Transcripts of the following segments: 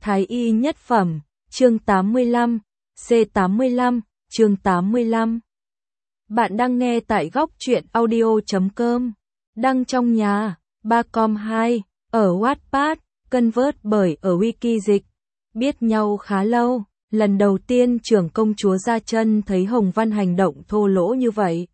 Thái y nhất phẩm, chương 85, C85, chương 85. Bạn đang nghe tại góc truyện audio.com, đăng trong nhà, Bacom2, ở Wattpad, convert bởi ở Wikizig. Biết nhau khá lâu, lần đầu tiên trưởng công chúa ra chân thấy Hồng Văn hành động thô lỗ như vậy.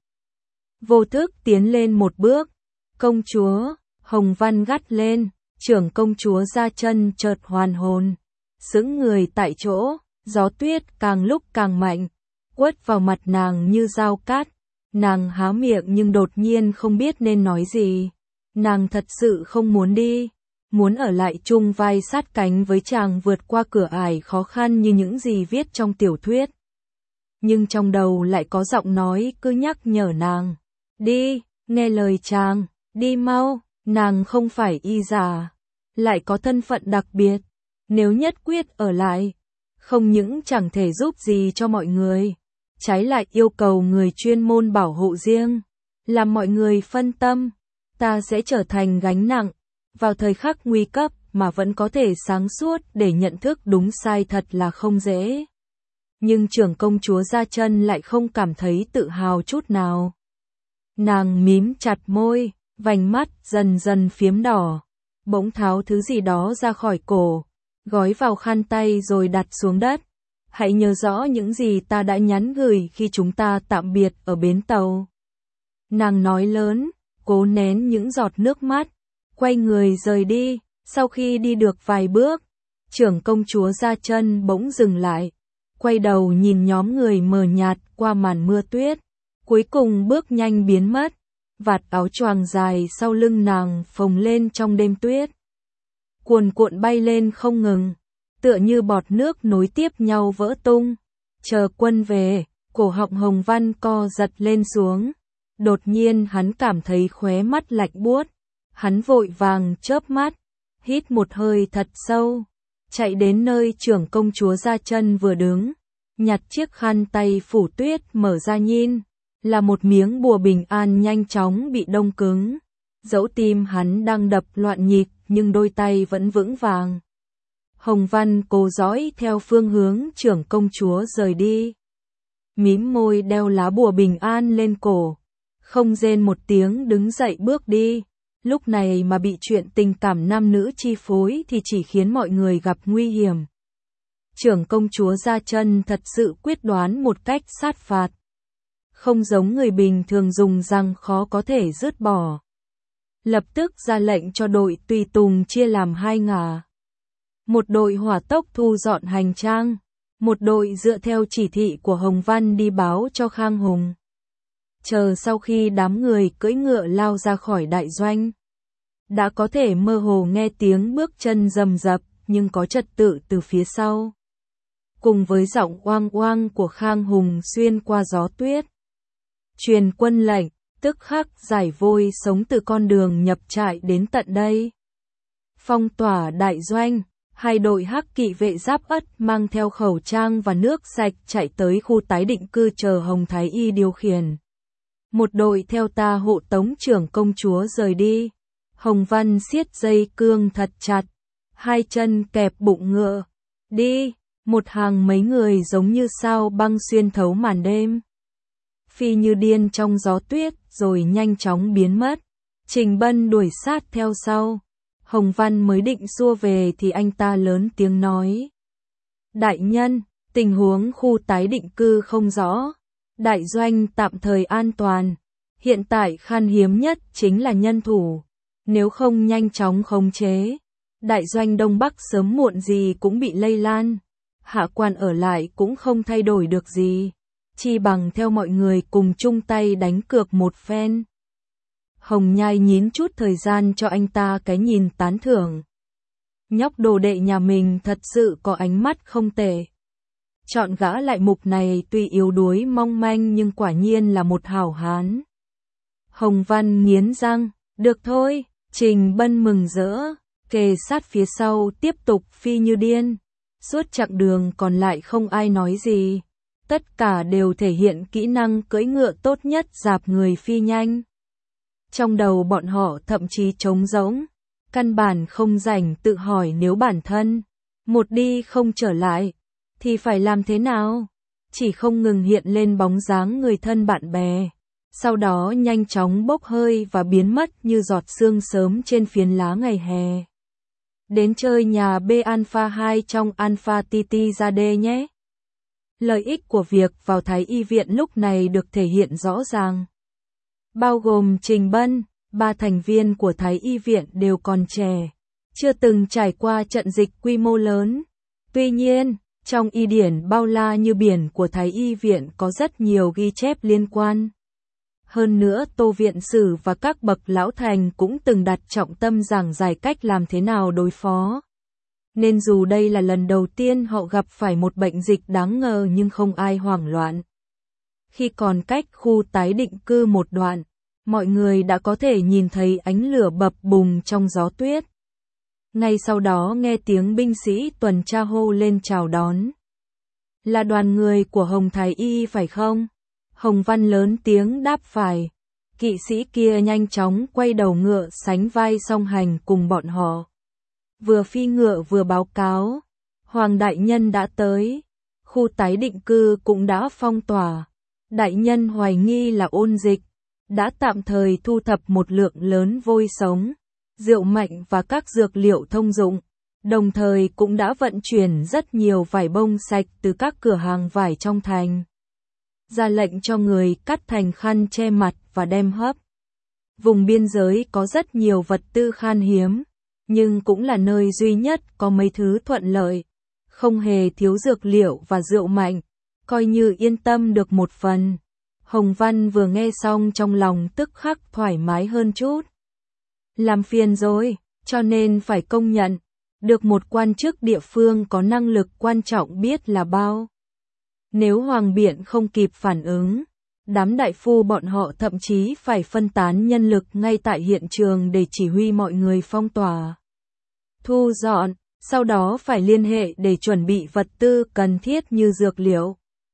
Vô thức tiến lên một bước, công chúa, Hồng Văn gắt lên, trưởng công chúa ra chân chợt hoàn hồn, sững người tại chỗ, gió tuyết càng lúc càng mạnh, quất vào mặt nàng như dao cát. Nàng há miệng nhưng đột nhiên không biết nên nói gì. Nàng thật sự không muốn đi, muốn ở lại chung vai sát cánh với chàng vượt qua cửa ải khó khăn như những gì viết trong tiểu thuyết. Nhưng trong đầu lại có giọng nói cứ nhắc nhở nàng, đi, nghe lời chàng, đi mau, nàng không phải y giả, lại có thân phận đặc biệt, nếu nhất quyết ở lại, không những chẳng thể giúp gì cho mọi người, trái lại yêu cầu người chuyên môn bảo hộ riêng, làm mọi người phân tâm, ta sẽ trở thành gánh nặng, vào thời khắc nguy cấp mà vẫn có thể sáng suốt để nhận thức đúng sai thật là không dễ. Nhưng trưởng công chúa ra chân lại không cảm thấy tự hào chút nào. Nàng mím chặt môi, vành mắt dần dần phiếm đỏ, bỗng tháo thứ gì đó ra khỏi cổ, gói vào khăn tay rồi đặt xuống đất. Hãy nhớ rõ những gì ta đã nhắn gửi khi chúng ta tạm biệt ở bến tàu. Nàng nói lớn, cố nén những giọt nước mắt, quay người rời đi. Sau khi đi được vài bước, trưởng công chúa ra chân bỗng dừng lại, quay đầu nhìn nhóm người mờ nhạt qua màn mưa tuyết, cuối cùng bước nhanh biến mất. Vạt áo choàng dài sau lưng nàng phồng lên trong đêm tuyết, cuồn cuộn bay lên không ngừng, tựa như bọt nước nối tiếp nhau vỡ tung. Chờ quân về, cổ họng Hồng Văn co giật lên xuống. Đột nhiên hắn cảm thấy khóe mắt lạnh buốt. Hắn vội vàng chớp mắt, hít một hơi thật sâu, chạy đến nơi trưởng công chúa ra chân vừa đứng, nhặt chiếc khăn tay phủ tuyết mở ra nhìn, là một miếng bùa bình an nhanh chóng bị đông cứng. Dẫu tim hắn đang đập loạn nhịp nhưng đôi tay vẫn vững vàng. Hồng Văn cố dõi theo phương hướng trưởng công chúa rời đi. Mím môi đeo lá bùa bình an lên cổ. Không rên một tiếng đứng dậy bước đi. Lúc này mà bị chuyện tình cảm nam nữ chi phối thì chỉ khiến mọi người gặp nguy hiểm. Trưởng công chúa ra chân thật sự quyết đoán một cách sát phạt. Không giống người bình thường dùng răng khó có thể dứt bỏ. Lập tức ra lệnh cho đội tùy tùng chia làm hai ngả. Một đội hỏa tốc thu dọn hành trang, một đội dựa theo chỉ thị của Hồng Văn đi báo cho Khang Hùng. Chờ sau khi đám người cưỡi ngựa lao ra khỏi đại doanh, đã có thể mơ hồ nghe tiếng bước chân rầm rập nhưng có trật tự từ phía sau. Cùng với giọng oang oang của Khang Hùng xuyên qua gió tuyết. Truyền quân lệnh, tức khắc giải vôi sống từ con đường nhập trại đến tận đây. Phong tỏa đại doanh. Hai đội hắc kỵ vệ giáp ất mang theo khẩu trang và nước sạch chạy tới khu tái định cư chờ Hồng Thái Y điều khiển. Một đội theo ta hộ tống trưởng công chúa rời đi. Hồng Văn siết dây cương thật chặt, hai chân kẹp bụng ngựa. Đi, một hàng mấy người giống như sao băng xuyên thấu màn đêm. Phi như điên trong gió tuyết rồi nhanh chóng biến mất. Trình Bân đuổi sát theo sau. Hồng Văn mới định xua về thì anh ta lớn tiếng nói. Đại nhân, tình huống khu tái định cư không rõ. Đại doanh tạm thời an toàn. Hiện tại khan hiếm nhất chính là nhân thủ. Nếu không nhanh chóng khống chế, đại doanh Đông Bắc sớm muộn gì cũng bị lây lan. Hạ quan ở lại cũng không thay đổi được gì. Chi bằng theo mọi người cùng chung tay đánh cược một phen. Hồng Nhai nhín chút thời gian cho anh ta cái nhìn tán thưởng. Nhóc đồ đệ nhà mình thật sự có ánh mắt không tệ. Chọn gã lại mục này tuy yếu đuối mong manh nhưng quả nhiên là một hảo hán. Hồng Văn nghiến răng, được thôi. Trình Bân mừng rỡ, kề sát phía sau tiếp tục phi như điên. Suốt chặng đường còn lại không ai nói gì. Tất cả đều thể hiện kỹ năng cưỡi ngựa tốt nhất dạp người phi nhanh. Trong đầu bọn họ thậm chí trống rỗng, căn bản không rảnh tự hỏi nếu bản thân một đi không trở lại, thì phải làm thế nào? Chỉ không ngừng hiện lên bóng dáng người thân bạn bè, sau đó nhanh chóng bốc hơi và biến mất như giọt sương sớm trên phiến lá ngày hè. Đến chơi nhà B Alpha 2 trong Alpha TT ra D nhé. Lợi ích của việc vào Thái Y viện lúc này được thể hiện rõ ràng. Bao gồm Trình Bân, 3 thành viên của Thái Y viện đều còn trẻ, chưa từng trải qua trận dịch quy mô lớn. Tuy nhiên, trong y điển bao la như biển của Thái Y viện có rất nhiều ghi chép liên quan. Hơn nữa Tô viện sử và các bậc lão thành cũng từng đặt trọng tâm giảng giải cách làm thế nào đối phó. Nên dù đây là lần đầu tiên họ gặp phải một bệnh dịch đáng ngờ nhưng không ai hoảng loạn. Khi còn cách khu tái định cư một đoạn, mọi người đã có thể nhìn thấy ánh lửa bập bùng trong gió tuyết. Ngay sau đó nghe tiếng binh sĩ tuần tra hô lên chào đón. Là đoàn người của Hồng Thái Y phải không? Hồng Văn lớn tiếng đáp phải. Kỵ sĩ kia nhanh chóng quay đầu ngựa sánh vai song hành cùng bọn họ. Vừa phi ngựa vừa báo cáo. Hoàng đại nhân đã tới. Khu tái định cư cũng đã phong tỏa. Đại nhân hoài nghi là ôn dịch. Đã tạm thời thu thập một lượng lớn vôi sống, rượu mạnh và các dược liệu thông dụng. Đồng thời cũng đã vận chuyển rất nhiều vải bông sạch từ các cửa hàng vải trong thành. Ra lệnh cho người cắt thành khăn che mặt và đem hấp. Vùng biên giới có rất nhiều vật tư khan hiếm, nhưng cũng là nơi duy nhất có mấy thứ thuận lợi. Không hề thiếu dược liệu và rượu mạnh, coi như yên tâm được một phần. Hồng Văn vừa nghe xong trong lòng tức khắc thoải mái hơn chút. Làm phiền rồi, cho nên phải công nhận. Được một quan chức địa phương có năng lực quan trọng biết là bao. Nếu Hoàng Biện không kịp phản ứng, đám đại phu bọn họ thậm chí phải phân tán nhân lực ngay tại hiện trường để chỉ huy mọi người phong tỏa, thu dọn, sau đó phải liên hệ để chuẩn bị vật tư cần thiết như dược liệu.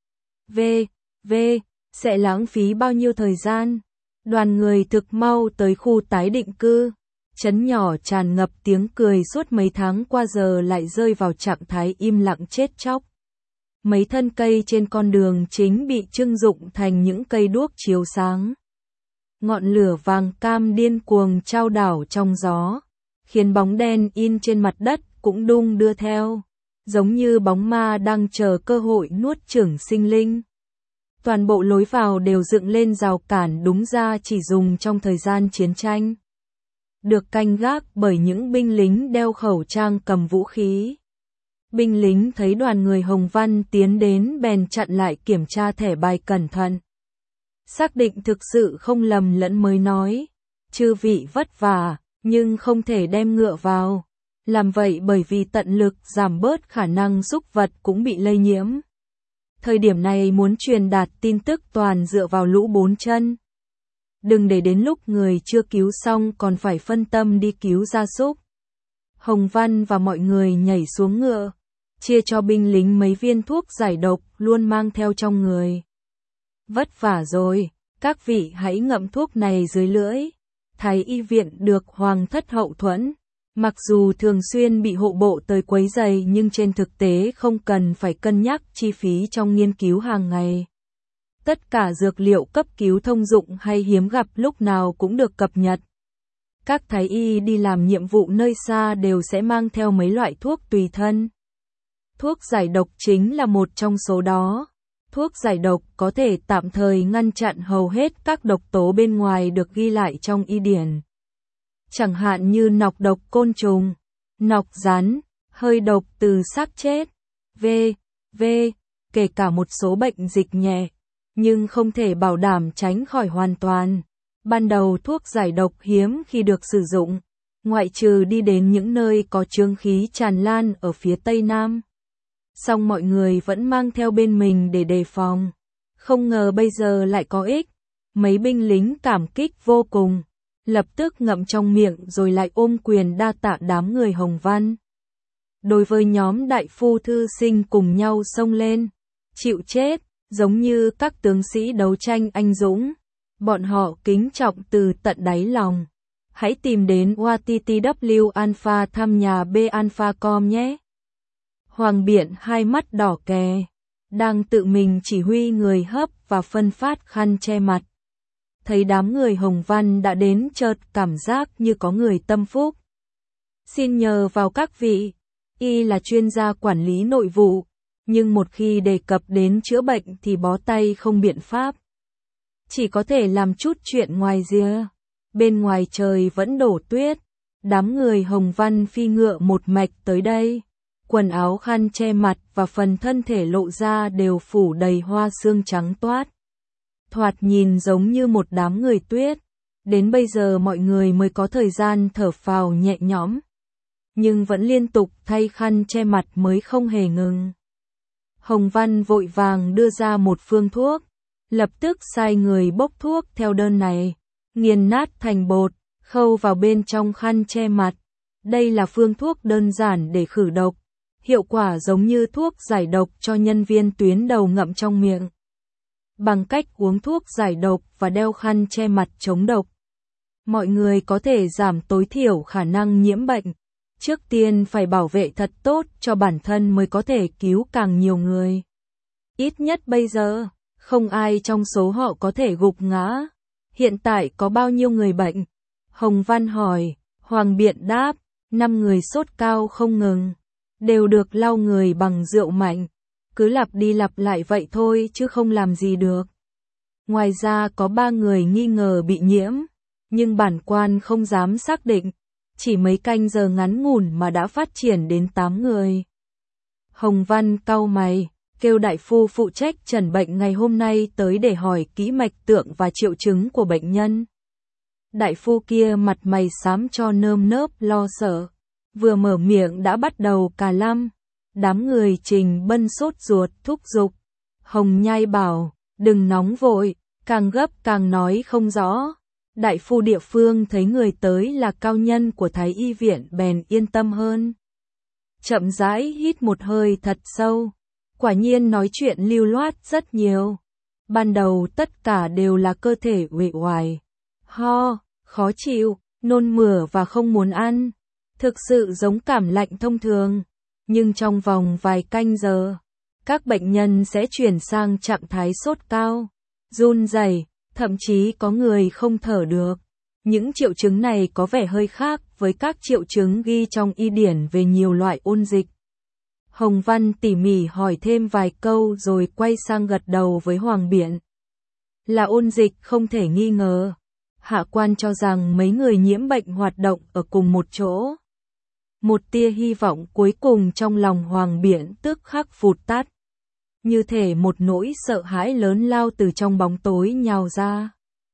Sẽ lãng phí bao nhiêu thời gian? Đoàn người thực mau tới khu tái định cư. Trấn nhỏ tràn ngập tiếng cười suốt mấy tháng qua giờ lại rơi vào trạng thái im lặng chết chóc. Mấy thân cây trên con đường chính bị trưng dụng thành những cây đuốc chiếu sáng. Ngọn lửa vàng cam điên cuồng trao đảo trong gió, khiến bóng đen in trên mặt đất cũng đung đưa theo, giống như bóng ma đang chờ cơ hội nuốt chửng sinh linh. Toàn bộ lối vào đều dựng lên rào cản đúng ra chỉ dùng trong thời gian chiến tranh. Được canh gác bởi những binh lính đeo khẩu trang cầm vũ khí. Binh lính thấy đoàn người Hồng Văn tiến đến bèn chặn lại kiểm tra thẻ bài cẩn thận. Xác định thực sự không lầm lẫn mới nói, chư vị vất vả, nhưng không thể đem ngựa vào. Làm vậy bởi vì tận lực giảm bớt khả năng súc vật cũng bị lây nhiễm. Thời điểm này muốn truyền đạt tin tức toàn dựa vào lũ bốn chân. Đừng để đến lúc người chưa cứu xong còn phải phân tâm đi cứu gia súc. Hồng Văn và mọi người nhảy xuống ngựa, chia cho binh lính mấy viên thuốc giải độc luôn mang theo trong người. Vất vả rồi, các vị hãy ngậm thuốc này dưới lưỡi. Thái y viện được hoàng thất hậu thuẫn. Mặc dù thường xuyên bị hộ bộ tới quấy rầy nhưng trên thực tế không cần phải cân nhắc chi phí trong nghiên cứu hàng ngày. Tất cả dược liệu cấp cứu thông dụng hay hiếm gặp lúc nào cũng được cập nhật. Các thái y đi làm nhiệm vụ nơi xa đều sẽ mang theo mấy loại thuốc tùy thân. Thuốc giải độc chính là một trong số đó. Thuốc giải độc có thể tạm thời ngăn chặn hầu hết các độc tố bên ngoài được ghi lại trong y điển. Chẳng hạn như nọc độc côn trùng, nọc rắn, hơi độc từ xác chết, kể cả một số bệnh dịch nhẹ, nhưng không thể bảo đảm tránh khỏi hoàn toàn. Ban đầu thuốc giải độc hiếm khi được sử dụng, ngoại trừ đi đến những nơi có chướng khí tràn lan ở phía Tây Nam. Song mọi người vẫn mang theo bên mình để đề phòng. Không ngờ bây giờ lại có ích. Mấy binh lính cảm kích vô cùng, lập tức ngậm trong miệng rồi lại ôm quyền đa tạ đám người Hồng Văn. Đối với nhóm đại phu thư sinh cùng nhau xông lên, chịu chết, giống như các tướng sĩ đấu tranh anh dũng, bọn họ kính trọng từ tận đáy lòng. Hãy tìm đến WTTW Alpha thăm nhà B Alpha.com nhé. Hoàng Biện hai mắt đỏ kè, đang tự mình chỉ huy người hấp và phân phát khăn che mặt. Thấy đám người Hồng Văn đã đến chợt cảm giác như có người tâm phúc. Xin nhờ vào các vị, y là chuyên gia quản lý nội vụ, nhưng một khi đề cập đến chữa bệnh thì bó tay không biện pháp. Chỉ có thể làm chút chuyện ngoài rìa. Bên ngoài trời vẫn đổ tuyết, đám người Hồng Văn phi ngựa một mạch tới đây. Quần áo khăn che mặt và phần thân thể lộ ra đều phủ đầy hoa sương trắng toát. Thoạt nhìn giống như một đám người tuyết. Đến bây giờ mọi người mới có thời gian thở phào nhẹ nhõm. Nhưng vẫn liên tục thay khăn che mặt mới không hề ngừng. Hồng Văn vội vàng đưa ra một phương thuốc. Lập tức sai người bốc thuốc theo đơn này. Nghiền nát thành bột, khâu vào bên trong khăn che mặt. Đây là phương thuốc đơn giản để khử độc. Hiệu quả giống như thuốc giải độc cho nhân viên tuyến đầu ngậm trong miệng. Bằng cách uống thuốc giải độc và đeo khăn che mặt chống độc, mọi người có thể giảm tối thiểu khả năng nhiễm bệnh. Trước tiên phải bảo vệ thật tốt cho bản thân mới có thể cứu càng nhiều người. Ít nhất bây giờ, không ai trong số họ có thể gục ngã. Hiện tại có bao nhiêu người bệnh? Hồng Văn hỏi. Hoàng Biện đáp, 5 người sốt cao không ngừng. Đều được lau người bằng rượu mạnh. Cứ lặp đi lặp lại vậy thôi chứ không làm gì được. Ngoài ra có 3 người nghi ngờ bị nhiễm. Nhưng bản quan không dám xác định. Chỉ mấy canh giờ ngắn ngủn mà đã phát triển đến 8 người. Hồng Văn cau mày, kêu đại phu phụ trách chẩn bệnh ngày hôm nay tới để hỏi kỹ mạch tượng và triệu chứng của bệnh nhân. Đại phu kia mặt mày xám cho nơm nớp lo sợ. Vừa mở miệng đã bắt đầu cà lăm. Đám người Trình Bân sốt ruột thúc giục. Hồng Nhai bảo, đừng nóng vội, càng gấp càng nói không rõ. Đại phu địa phương thấy người tới là cao nhân của Thái Y viện bèn yên tâm hơn. Chậm rãi hít một hơi thật sâu. Quả nhiên nói chuyện lưu loát rất nhiều. Ban đầu tất cả đều là cơ thể uể oải, ho, khó chịu, nôn mửa và không muốn ăn. Thực sự giống cảm lạnh thông thường. Nhưng trong vòng vài canh giờ, các bệnh nhân sẽ chuyển sang trạng thái sốt cao, run rẩy, thậm chí có người không thở được. Những triệu chứng này có vẻ hơi khác với các triệu chứng ghi trong y điển về nhiều loại ôn dịch. Hồng Văn tỉ mỉ hỏi thêm vài câu rồi quay sang gật đầu với Hoàng Biện. Là ôn dịch không thể nghi ngờ. Hạ quan cho rằng mấy người nhiễm bệnh hoạt động ở cùng một chỗ. Một tia hy vọng cuối cùng trong lòng Hoàng Biện tức khắc vụt tắt. Như thể một nỗi sợ hãi lớn lao từ trong bóng tối nhào ra.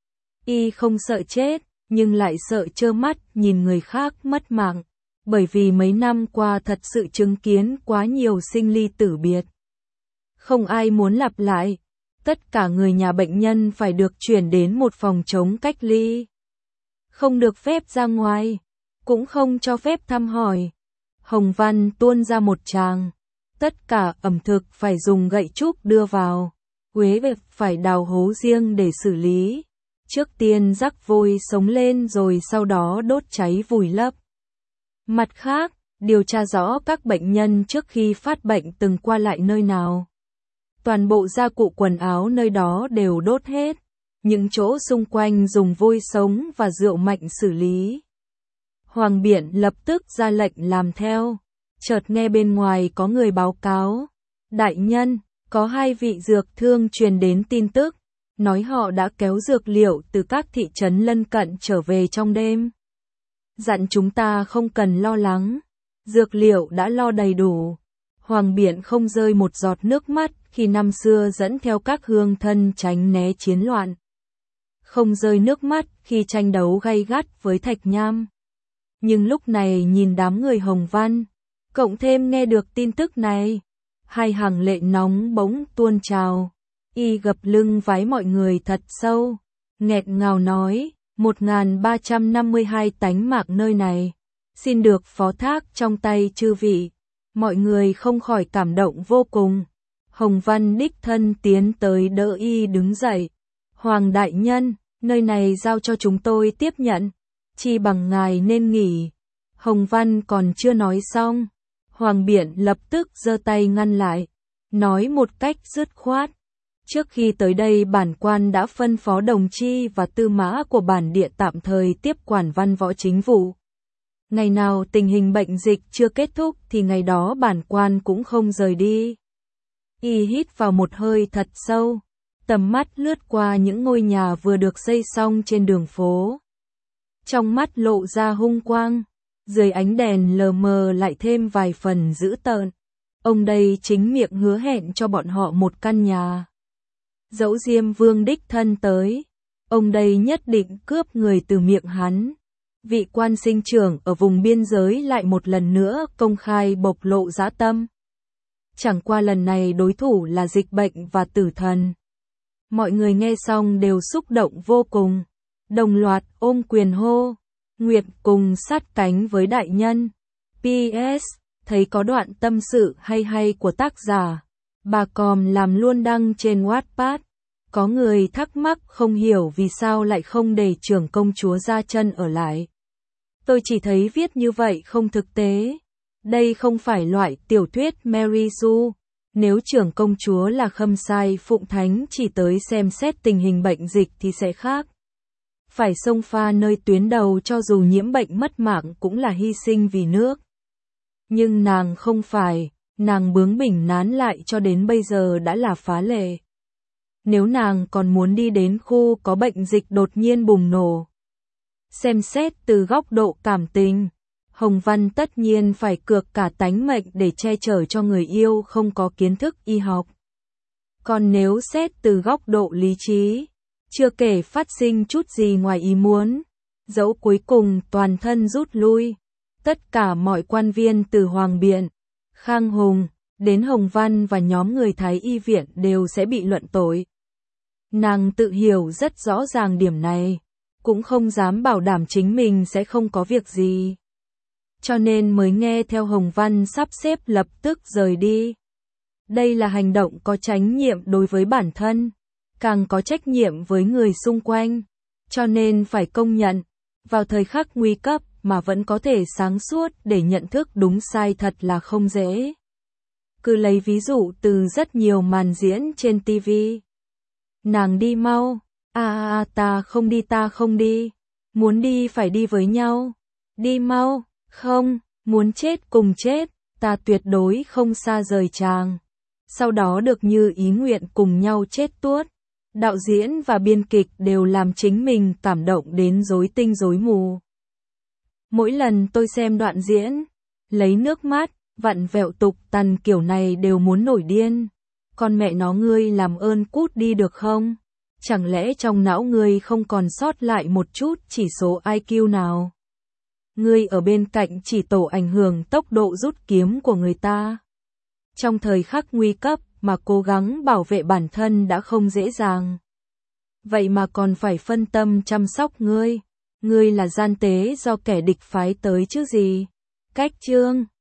Y không sợ chết, nhưng lại sợ trơ mắt nhìn người khác mất mạng. Bởi vì mấy năm qua thật sự chứng kiến quá nhiều sinh ly tử biệt. Không ai muốn lặp lại. Tất cả người nhà bệnh nhân phải được chuyển đến một phòng chống cách ly. Không được phép ra ngoài, cũng không cho phép thăm hỏi. Hồng Văn tuôn ra một tràng. Tất cả ẩm thực phải dùng gậy trúc đưa vào. Quế việc phải đào hố riêng để xử lý. Trước tiên rắc vôi sống lên rồi sau đó đốt cháy vùi lấp. Mặt khác, điều tra rõ các bệnh nhân trước khi phát bệnh từng qua lại nơi nào. Toàn bộ gia cụ quần áo nơi đó đều đốt hết. Những chỗ xung quanh dùng vôi sống và rượu mạnh xử lý. Hoàng Biện lập tức ra lệnh làm theo. Chợt nghe bên ngoài có người báo cáo. Đại nhân, có 2 vị dược thương truyền đến tin tức. Nói họ đã kéo dược liệu từ các thị trấn lân cận trở về trong đêm. Dặn chúng ta không cần lo lắng. Dược liệu đã lo đầy đủ. Hoàng Biện không rơi một giọt nước mắt khi năm xưa dẫn theo các hương thân tránh né chiến loạn. Không rơi nước mắt khi tranh đấu gay gắt với Thạch Nham. Nhưng lúc này nhìn đám người Hồng Văn, cộng thêm nghe được tin tức này, 2 hàng lệ nóng bỗng tuôn trào. Y gập lưng vái mọi người thật sâu, nghẹt ngào nói, 1352 tánh mạng nơi này, xin được phó thác trong tay chư vị. Mọi người không khỏi cảm động vô cùng. Hồng Văn đích thân tiến tới đỡ Y đứng dậy. Hoàng đại nhân, nơi này giao cho chúng tôi tiếp nhận, chi bằng ngài nên nghỉ. Hồng Văn còn chưa nói xong. Hoàng Biện lập tức giơ tay ngăn lại, nói một cách dứt khoát. Trước khi tới đây bản quan đã phân phó Đồng Chi và Tư Mã của bản địa tạm thời tiếp quản văn võ chính vụ. Ngày nào tình hình bệnh dịch chưa kết thúc thì ngày đó bản quan cũng không rời đi. Y hít vào một hơi thật sâu, tầm mắt lướt qua những ngôi nhà vừa được xây xong trên đường phố. Trong mắt lộ ra hung quang, dưới ánh đèn lờ mờ lại thêm vài phần dữ tợn. Ông đây chính miệng hứa hẹn cho bọn họ một căn nhà. Dẫu Diêm Vương đích thân tới, ông đây nhất định cướp người từ miệng hắn. Vị quan sinh trưởng ở vùng biên giới lại một lần nữa công khai bộc lộ dã tâm. Chẳng qua lần này đối thủ là dịch bệnh và tử thần. Mọi người nghe xong đều xúc động vô cùng, đồng loạt ôm quyền hô, Nguyệt cùng sát cánh với đại nhân. PS, thấy có đoạn tâm sự hay của tác giả, bà Còm làm luôn đăng trên Wattpad. Có người thắc mắc không hiểu vì sao lại không để trưởng công chúa ra chân ở lại. Tôi chỉ thấy viết như vậy không thực tế. Đây không phải loại tiểu thuyết Mary Sue. Nếu trưởng công chúa là Khâm Sai Phụng Thánh chỉ tới xem xét tình hình bệnh dịch thì sẽ khác. Phải xông pha nơi tuyến đầu cho dù nhiễm bệnh mất mạng cũng là hy sinh vì nước. Nhưng nàng không phải, nàng bướng bỉnh nán lại cho đến bây giờ đã là phá lệ. Nếu nàng còn muốn đi đến khu có bệnh dịch đột nhiên bùng nổ. Xem xét từ góc độ cảm tình, Hồng Văn tất nhiên phải cược cả tánh mệnh để che chở cho người yêu không có kiến thức y học. Còn nếu xét từ góc độ lý trí, chưa kể phát sinh chút gì ngoài ý muốn, dẫu cuối cùng toàn thân rút lui, tất cả mọi quan viên từ Hoàng Biện, Khang Hùng, đến Hồng Văn và nhóm người Thái Y viện đều sẽ bị luận tội. Nàng tự hiểu rất rõ ràng điểm này, cũng không dám bảo đảm chính mình sẽ không có việc gì. Cho nên mới nghe theo Hồng Văn sắp xếp lập tức rời đi. Đây là hành động có trách nhiệm đối với bản thân, càng có trách nhiệm với người xung quanh. Cho nên phải công nhận, vào thời khắc nguy cấp mà vẫn có thể sáng suốt để nhận thức đúng sai thật là không dễ. Cứ lấy ví dụ từ rất nhiều màn diễn trên TV. Nàng đi mau, ta không đi, muốn đi phải đi với nhau, đi mau, không, muốn chết cùng chết, ta tuyệt đối không xa rời chàng. Sau đó được như ý nguyện cùng nhau chết tuốt. Đạo diễn và biên kịch đều làm chính mình cảm động đến rối tinh rối mù. Mỗi lần tôi xem đoạn diễn, lấy nước mắt, vặn vẹo tục tằn kiểu này đều muốn nổi điên. Con mẹ nó ngươi làm ơn cút đi được không? Chẳng lẽ trong não ngươi không còn sót lại một chút chỉ số IQ nào? Ngươi ở bên cạnh chỉ tổ ảnh hưởng tốc độ rút kiếm của người ta. Trong thời khắc nguy cấp mà cố gắng bảo vệ bản thân đã không dễ dàng. Vậy mà còn phải phân tâm chăm sóc ngươi. Ngươi là gian tế do kẻ địch phái tới chứ gì? Cách chương